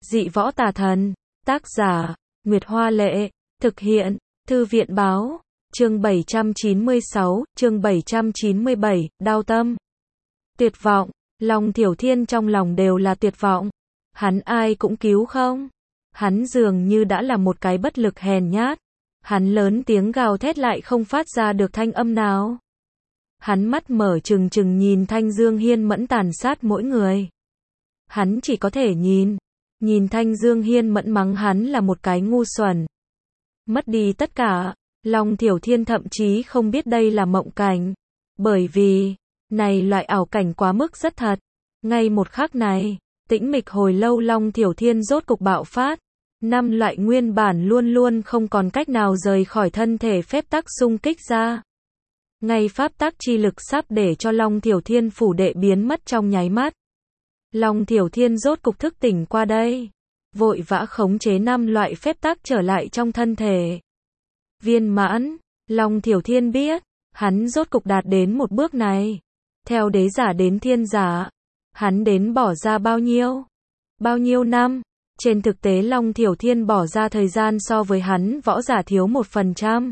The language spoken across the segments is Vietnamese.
Dị võ tà thần. Tác giả, Nguyệt Hoa Lệ. Thực hiện, Thư viện Báo. Chương 796, chương 797, đau tâm. Tuyệt vọng. Long Thiểu Thiên trong lòng đều là tuyệt vọng. Hắn ai cũng cứu không. Hắn dường như đã là một cái bất lực hèn nhát. Hắn lớn tiếng gào thét lại không phát ra được thanh âm nào. Hắn mắt mở trừng trừng nhìn Thanh Dương Hiên Mẫn tàn sát mỗi người. Hắn chỉ có thể nhìn Thanh Dương Hiên Mẫn mắng hắn là một cái ngu xuẩn. Mất đi tất cả, Long Thiểu Thiên thậm chí không biết đây là mộng cảnh. Bởi vì, này loại ảo cảnh quá mức rất thật. Ngay một khắc này, tĩnh mịch hồi lâu Long Thiểu Thiên rốt cục bạo phát. 5 loại nguyên bản luôn luôn không còn cách nào rời khỏi thân thể phép tắc xung kích ra. Ngay pháp tắc chi lực sắp để cho Long Thiểu Thiên phủ đệ biến mất trong nháy mắt. Long Thiểu Thiên rốt cục thức tỉnh qua đây. Vội vã khống chế 5 loại phép tắc trở lại trong thân thể. Viên mãn, Long Thiểu Thiên biết, hắn rốt cục đạt đến một bước này. Theo đế giả đến thiên giả, hắn đến bỏ ra bao nhiêu năm. Trên thực tế Long Thiểu Thiên bỏ ra thời gian so với hắn võ giả thiếu 1%.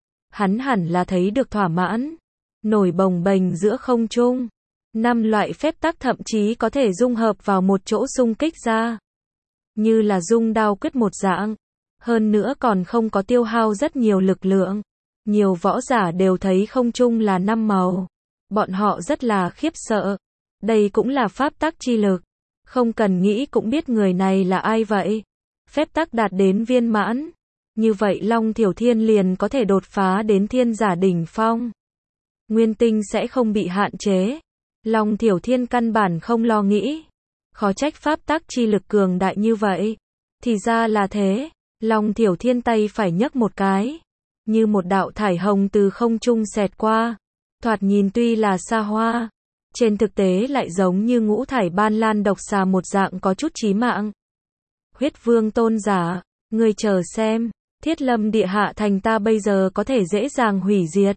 Hắn hẳn là thấy được thỏa mãn. Nổi bồng bềnh giữa không trung. 5 loại phép tắc thậm chí có thể dung hợp vào một chỗ xung kích ra. Như là dung đao quyết một dạng. Hơn nữa còn không có tiêu hao rất nhiều lực lượng. Nhiều võ giả đều thấy không trung là 5 màu. Bọn họ rất là khiếp sợ. Đây cũng là pháp tắc chi lực. Không cần nghĩ cũng biết người này là ai vậy. Phép tắc đạt đến viên mãn. Như vậy Long Thiểu Thiên liền có thể đột phá đến thiên giả đỉnh phong. Nguyên tinh sẽ không bị hạn chế. Long Thiểu Thiên căn bản không lo nghĩ. Khó trách pháp tắc chi lực cường đại như vậy. Thì ra là thế. Long Thiểu Thiên tay phải nhấc một cái. Như một đạo thải hồng từ không trung xẹt qua. Thoạt nhìn tuy là xa hoa. Trên thực tế lại giống như ngũ thải ban lan độc xà một dạng có chút chí mạng. Huyết Vương tôn giả, ngươi chờ xem, Thiết Lâm địa hạ thành ta bây giờ có thể dễ dàng hủy diệt.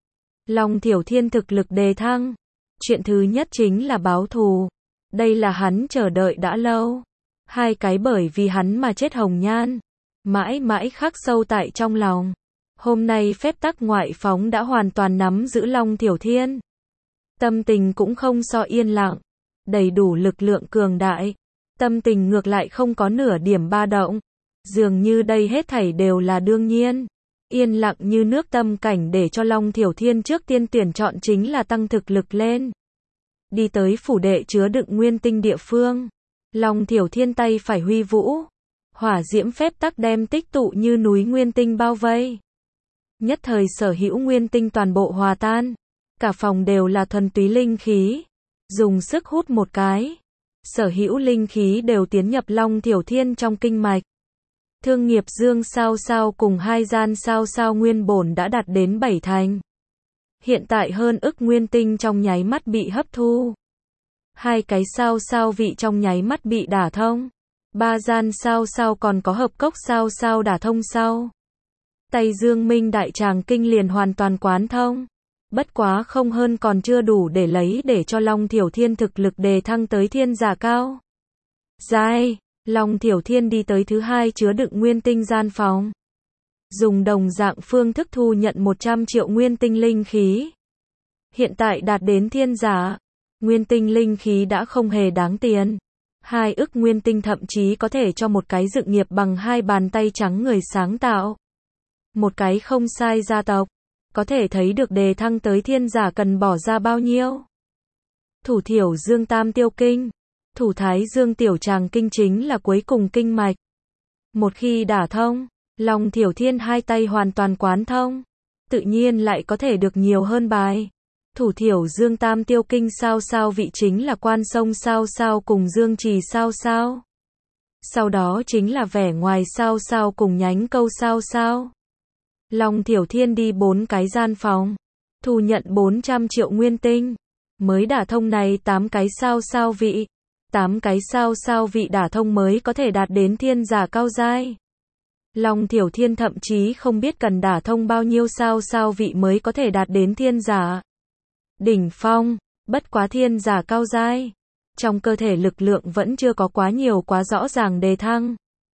Long Thiểu Thiên thực lực đề thăng. Chuyện thứ nhất chính là báo thù. Đây là hắn chờ đợi đã lâu. Hai cái bởi vì hắn mà chết hồng nhan. Mãi mãi khắc sâu tại trong lòng. Hôm nay phép tắc ngoại phóng đã hoàn toàn nắm giữ Long Thiểu Thiên. Tâm tình cũng không so yên lặng. Đầy đủ lực lượng cường đại. Tâm tình ngược lại không có nửa điểm ba động. Dường như đây hết thảy đều là đương nhiên. Yên lặng như nước tâm cảnh để cho Long Thiểu Thiên trước tiên tuyển chọn chính là tăng thực lực lên. Đi tới phủ đệ chứa đựng nguyên tinh địa phương. Long Thiểu Thiên tay phải huy vũ. Hỏa diễm phép tắc đem tích tụ như núi nguyên tinh bao vây. Nhất thời sở hữu nguyên tinh toàn bộ hòa tan. Cả phòng đều là thuần túy linh khí. Dùng sức hút một cái. Sở hữu linh khí đều tiến nhập Long Thiểu Thiên trong kinh mạch. Thương nghiệp dương sao sao cùng hai gian sao sao nguyên bổn đã đạt đến 7 thành. Hiện tại hơn ức nguyên tinh trong nháy mắt bị hấp thu. Hai cái sao sao vị trong nháy mắt bị đả thông. Ba gian sao sao còn có hợp cốc sao sao đả thông sau. Tây Dương Minh đại tràng kinh liền hoàn toàn quán thông. Bất quá không hơn còn chưa đủ để lấy để cho Long Thiểu Thiên thực lực đề thăng tới thiên giả cao. Giai, Long Thiểu Thiên đi tới thứ hai chứa đựng nguyên tinh gian phòng. Dùng đồng dạng phương thức thu nhận 100 triệu nguyên tinh linh khí. Hiện tại đạt đến thiên giả. Nguyên tinh linh khí đã không hề đáng tiền. 2 ức nguyên tinh thậm chí có thể cho một cái dựng nghiệp bằng 2 bàn tay trắng người sáng tạo. Một cái không sai gia tộc. Có thể thấy được đề thăng tới thiên giả cần bỏ ra bao nhiêu. Thủ Thiểu Dương Tam Tiêu Kinh. Thủ Thái Dương Tiểu Tràng Kinh chính là cuối cùng kinh mạch. Một khi đả thông, Long Thiểu Thiên hai tay hoàn toàn quán thông. Tự nhiên lại có thể được nhiều hơn bài. Thủ Thiểu Dương Tam Tiêu Kinh sao sao vị chính là quan sông sao sao cùng dương trì sao sao. Sau đó chính là vẻ ngoài sao sao cùng nhánh câu sao sao. Long Thiểu Thiên đi 4 cái gian phòng. Thu nhận 400 triệu nguyên tinh. Mới đả thông này 8 cái sao sao vị. 8 cái sao sao vị đả thông mới có thể đạt đến thiên giả cao giai. Long Thiểu Thiên thậm chí không biết cần đả thông bao nhiêu sao sao vị mới có thể đạt đến thiên giả đỉnh phong. Bất quá thiên giả cao giai. trong cơ thể lực lượng vẫn chưa có quá rõ ràng đề thăng.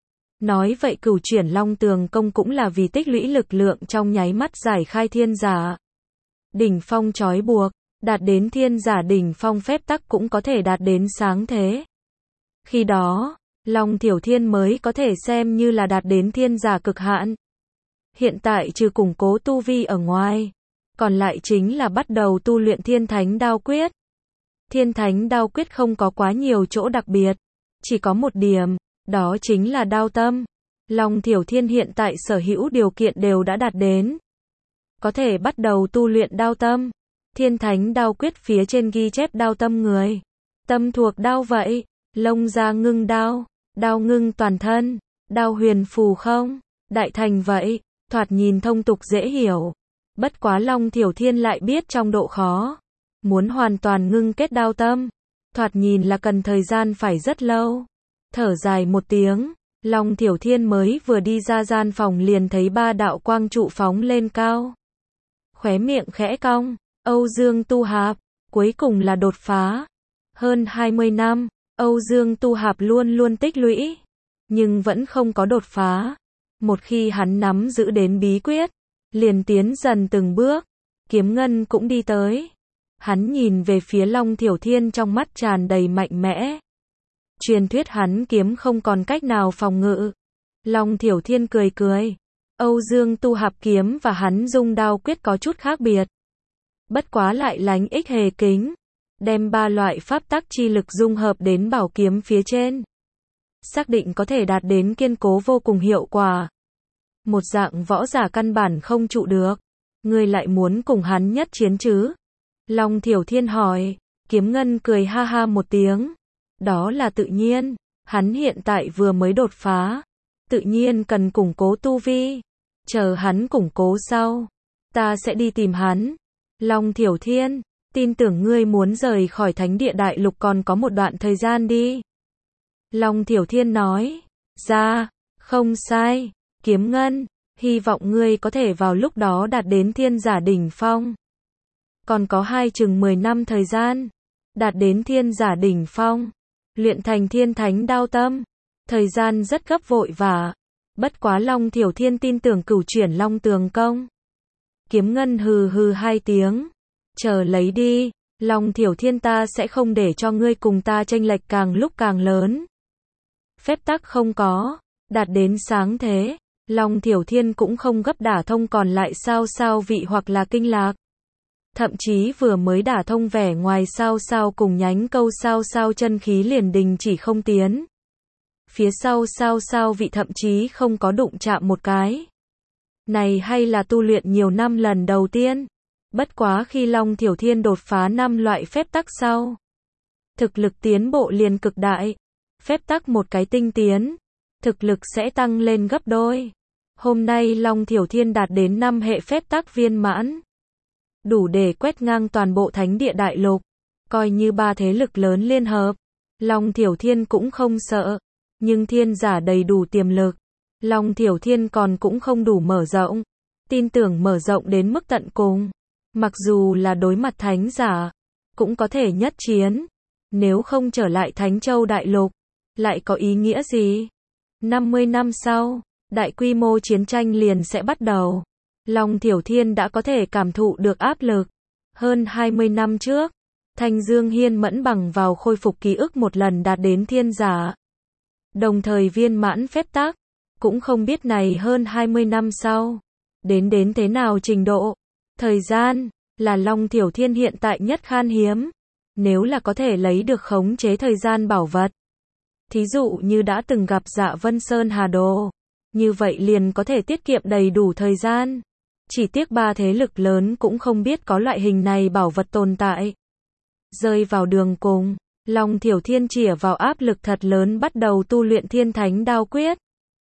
Nói vậy cửu chuyển long tường công cũng là vì tích lũy lực lượng trong nháy mắt giải khai thiên giả đỉnh phong trói buộc, đạt đến thiên giả đỉnh phong phép tắc cũng có thể đạt đến sáng thế. Khi đó, Long Thiểu Thiên mới có thể xem như là đạt đến thiên giả cực hạn. Hiện tại trừ củng cố tu vi ở ngoài, còn lại chính là bắt đầu tu luyện Thiên Thánh Đao Quyết. Thiên Thánh Đao Quyết không có quá nhiều chỗ đặc biệt, chỉ có một điểm, đó chính là đao tâm. Long Thiểu Thiên hiện tại sở hữu điều kiện đều đã đạt đến. Có thể bắt đầu tu luyện đao tâm. Thiên Thánh Đao Quyết phía trên ghi chép đao tâm người. Tâm thuộc đao vậy, lông ra ngưng đao, đao ngưng toàn thân, đao huyền phù không, đại thành vậy, thoạt nhìn thông tục dễ hiểu. Bất quá Long Thiểu Thiên lại biết trong độ khó. Muốn hoàn toàn ngưng kết đao tâm, thoạt nhìn là cần thời gian phải rất lâu. Thở dài một tiếng, Long Thiểu Thiên mới vừa đi ra gian phòng liền thấy 3 đạo quang trụ phóng lên cao. Khóe miệng khẽ cong, Âu Dương Tu Hạp, cuối cùng là đột phá. Hơn 20 năm, Âu Dương Tu Hạp luôn luôn tích lũy, nhưng vẫn không có đột phá. Một khi hắn nắm giữ đến bí quyết, liền tiến dần từng bước, kiếm ngân cũng đi tới. Hắn nhìn về phía Long Thiểu Thiên trong mắt tràn đầy mạnh mẽ. Truyền thuyết hắn kiếm không còn cách nào phòng ngự. Long Thiểu Thiên cười cười. Âu Dương Tu Hạp kiếm và hắn dung đao quyết có chút khác biệt. Bất quá lại lánh ích hề kính. Đem 3 loại pháp tắc chi lực dung hợp đến bảo kiếm phía trên. Xác định có thể đạt đến kiên cố vô cùng hiệu quả. Một dạng võ giả căn bản không trụ được. Ngươi lại muốn cùng hắn nhất chiến chứ? Long Thiểu Thiên hỏi. Kiếm ngân cười ha ha một tiếng. Đó là tự nhiên. Hắn hiện tại vừa mới đột phá. Tự nhiên cần củng cố tu vi. Chờ hắn củng cố sau, ta sẽ đi tìm hắn. Long Thiểu Thiên, tin tưởng ngươi muốn rời khỏi Thánh Địa Đại Lục còn có một đoạn thời gian đi. Long Thiểu Thiên nói, ra, không sai, kiếm ngân, hy vọng ngươi có thể vào lúc đó đạt đến thiên giả đỉnh phong. Còn có chừng 10 năm thời gian, đạt đến thiên giả đỉnh phong, luyện thành thiên thánh đao tâm. Thời gian rất gấp vội vã. Bất quá Long Thiểu Thiên tin tưởng cửu chuyển long tường công. Kiếm ngân hừ hừ 2 tiếng. Chờ lấy đi, Long Thiểu Thiên ta sẽ không để cho ngươi cùng ta chênh lệch càng lúc càng lớn. Phép tắc không có, đạt đến sáng thế. Long Thiểu Thiên cũng không gấp đả thông còn lại sao vị hoặc là kinh lạc. Thậm chí vừa mới đả thông vẻ ngoài sao cùng nhánh câu sao chân khí liền đình chỉ không tiến. Phía sau sao vị thậm chí không có đụng chạm một cái. Này hay là tu luyện nhiều năm lần đầu tiên. Bất quá khi Long Thiểu Thiên đột phá 5 loại phép tắc sau. Thực lực tiến bộ liền cực đại. Phép tắc một cái tinh tiến. Thực lực sẽ tăng lên gấp đôi. Hôm nay Long Thiểu Thiên đạt đến 5 hệ phép tắc viên mãn. Đủ để quét ngang toàn bộ Thánh Địa Đại Lục. Coi như 3 thế lực lớn liên hợp. Long Thiểu Thiên cũng không sợ. Nhưng thiên giả đầy đủ tiềm lực. Long Thiểu Thiên còn cũng không đủ mở rộng. Tin tưởng mở rộng đến mức tận cùng. Mặc dù là đối mặt thánh giả, cũng có thể nhất chiến. Nếu không trở lại Thánh Châu Đại Lục, lại có ý nghĩa gì? 50 năm sau, đại quy mô chiến tranh liền sẽ bắt đầu. Long Thiểu Thiên đã có thể cảm thụ được áp lực. Hơn 20 năm trước, Thanh Dương Hiên mẫn bằng vào khôi phục ký ức một lần đạt đến thiên giả. Đồng thời viên mãn phép tắc, cũng không biết này hơn 20 năm sau, đến thế nào trình độ. Thời gian, là Long Thiểu Thiên hiện tại nhất khan hiếm. Nếu là có thể lấy được khống chế thời gian bảo vật. Thí dụ như đã từng gặp Dạ Vân Sơn Hà Đồ. Như vậy liền có thể tiết kiệm đầy đủ thời gian. Chỉ tiếc 3 thế lực lớn cũng không biết có loại hình này bảo vật tồn tại. Rơi vào đường cùng. Long Thiểu Thiên chĩa vào áp lực thật lớn bắt đầu tu luyện thiên thánh đao quyết.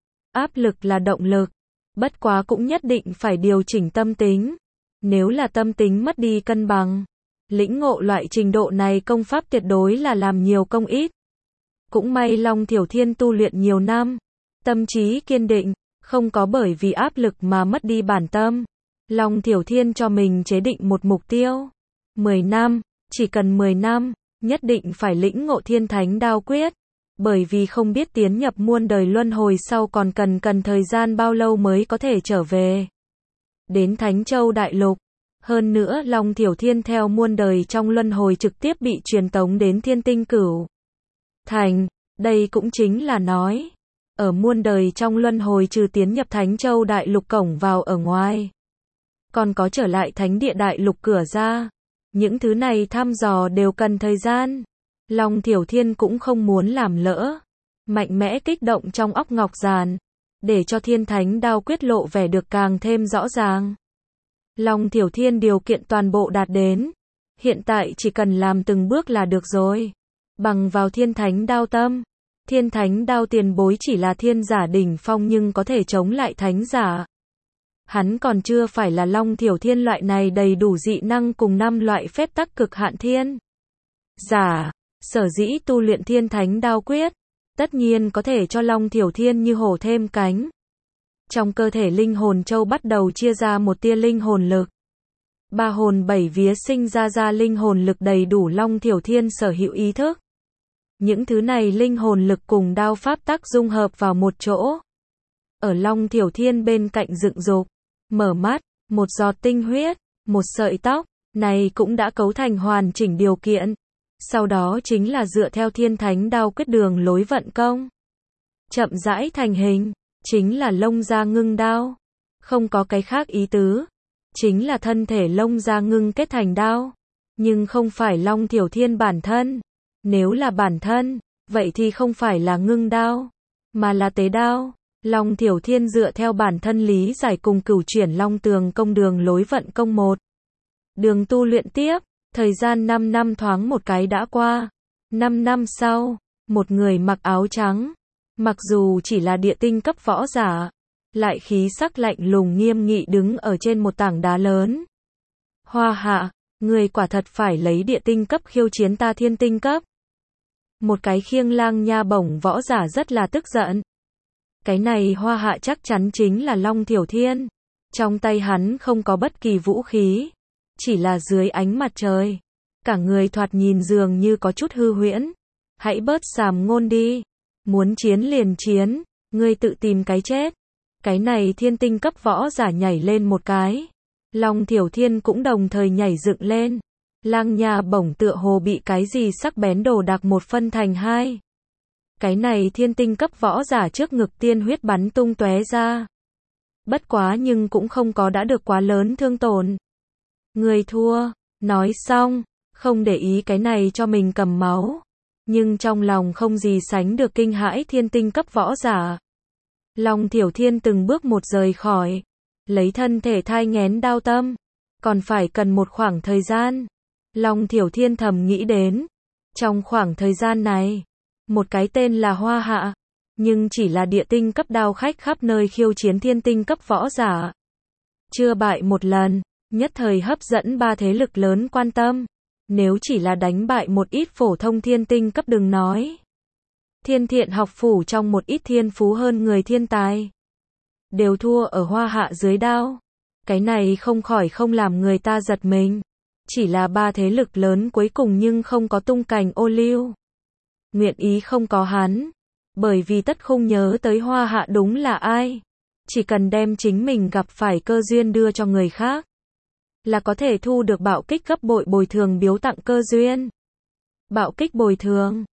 Áp lực là động lực. Bất quá cũng nhất định phải điều chỉnh tâm tính. Nếu là tâm tính mất đi cân bằng. Lĩnh ngộ loại trình độ này công pháp tuyệt đối là làm nhiều công ít. Cũng may Long Thiểu Thiên tu luyện nhiều năm. Tâm trí kiên định. Không có bởi vì áp lực mà mất đi bản tâm. Long Thiểu Thiên cho mình chế định một mục tiêu. 10 năm. Chỉ cần 10 năm. nhất định phải lĩnh ngộ thiên thánh đao quyết, bởi vì không biết tiến nhập muôn đời luân hồi sau còn cần thời gian bao lâu mới có thể trở về đến Thánh Châu Đại Lục. Hơn nữa Long Thiểu Thiên theo muôn đời trong luân hồi trực tiếp bị truyền tống đến Thiên Tinh Cửu Thành, đây cũng chính là nói, ở muôn đời trong luân hồi trừ tiến nhập Thánh Châu Đại Lục cổng vào ở ngoài, còn có trở lại Thánh Địa Đại Lục cửa ra. Những thứ này thăm dò đều cần thời gian. Long Thiểu Thiên cũng không muốn làm lỡ, mạnh mẽ kích động trong óc Ngọc Giản, để cho thiên thánh đao quyết lộ vẻ được càng thêm rõ ràng. Long Thiểu Thiên điều kiện toàn bộ đạt đến, hiện tại chỉ cần làm từng bước là được rồi. Bằng vào thiên thánh đao tâm, thiên thánh đao tiền bối chỉ là thiên giả đỉnh phong nhưng có thể chống lại thánh giả. Hắn còn chưa phải là Long Thiểu Thiên loại này đầy đủ dị năng cùng 5 loại phép tắc cực hạn thiên giả. Sở dĩ tu luyện thiên thánh đao quyết, tất nhiên có thể cho Long Thiểu Thiên như hổ thêm cánh. Trong cơ thể linh hồn châu bắt đầu chia ra một tia linh hồn lực. 3 hồn 7 vía sinh ra linh hồn lực đầy đủ Long Thiểu Thiên sở hữu ý thức. Những thứ này linh hồn lực cùng đao pháp tắc dung hợp vào một chỗ. Ở Long Thiểu Thiên bên cạnh dựng dục, mở mắt, một giọt tinh huyết, một sợi tóc, này cũng đã cấu thành hoàn chỉnh điều kiện. Sau đó chính là dựa theo thiên thánh đao quyết đường lối vận công. Chậm rãi thành hình, chính là lông da ngưng đao. Không có cái khác ý tứ. Chính là thân thể lông da ngưng kết thành đao. Nhưng không phải Long Thiểu Thiên bản thân. Nếu là bản thân, vậy thì không phải là ngưng đao, mà là tế đao. Long Thiểu Thiên dựa theo bản thân lý giải cùng cửu chuyển Long Tường công đường lối vận công một đường tu luyện tiếp. Thời gian 5 năm thoáng một cái đã qua. 5 năm sau, một người mặc áo trắng, mặc dù chỉ là địa tinh cấp võ giả, lại khí sắc lạnh lùng nghiêm nghị đứng ở trên một tảng đá lớn. Hoa Hạ, người quả thật phải lấy địa tinh cấp khiêu chiến ta thiên tinh cấp. Một cái khiêng lang nha bổng võ giả rất là tức giận. Cái này Hoa Hạ chắc chắn chính là Long Thiểu Thiên. Trong tay hắn không có bất kỳ vũ khí. Chỉ là dưới ánh mặt trời, cả người thoạt nhìn dường như có chút hư huyễn. Hãy bớt sàm ngôn đi. Muốn chiến liền chiến, ngươi tự tìm cái chết. Cái này thiên tinh cấp võ giả nhảy lên một cái. Long Thiểu Thiên cũng đồng thời nhảy dựng lên. Lang nha bổng tựa hồ bị cái gì sắc bén đồ đạc một phân thành hai. Cái này thiên tinh cấp võ giả trước ngực tiên huyết bắn tung tóe ra. Bất quá nhưng cũng không có đã được quá lớn thương tổn. Người thua, nói xong, không để ý cái này cho mình cầm máu. Nhưng trong lòng không gì sánh được kinh hãi thiên tinh cấp võ giả. Long Thiểu Thiên từng bước một rời khỏi. Lấy thân thể thai nghén đao tâm. Còn phải cần một khoảng thời gian. Long Thiểu Thiên thầm nghĩ đến. Trong khoảng thời gian này, một cái tên là Hoa Hạ. Nhưng chỉ là địa tinh cấp đao khách khắp nơi khiêu chiến thiên tinh cấp võ giả. Chưa bại một lần. Nhất thời hấp dẫn 3 thế lực lớn quan tâm. Nếu chỉ là đánh bại một ít phổ thông thiên tinh cấp đừng nói. Thiên Thiện học phủ trong một ít thiên phú hơn người thiên tài. Đều thua ở Hoa Hạ dưới đao. Cái này không khỏi không làm người ta giật mình. Chỉ là 3 thế lực lớn cuối cùng nhưng không có tung cành ô liu. Nguyện ý không có hắn. Bởi vì tất không nhớ tới Hoa Hạ đúng là ai. Chỉ cần đem chính mình gặp phải cơ duyên đưa cho người khác. Là có thể thu được bạo kích gấp bội bồi thường biếu tặng cơ duyên. Bạo kích bồi thường.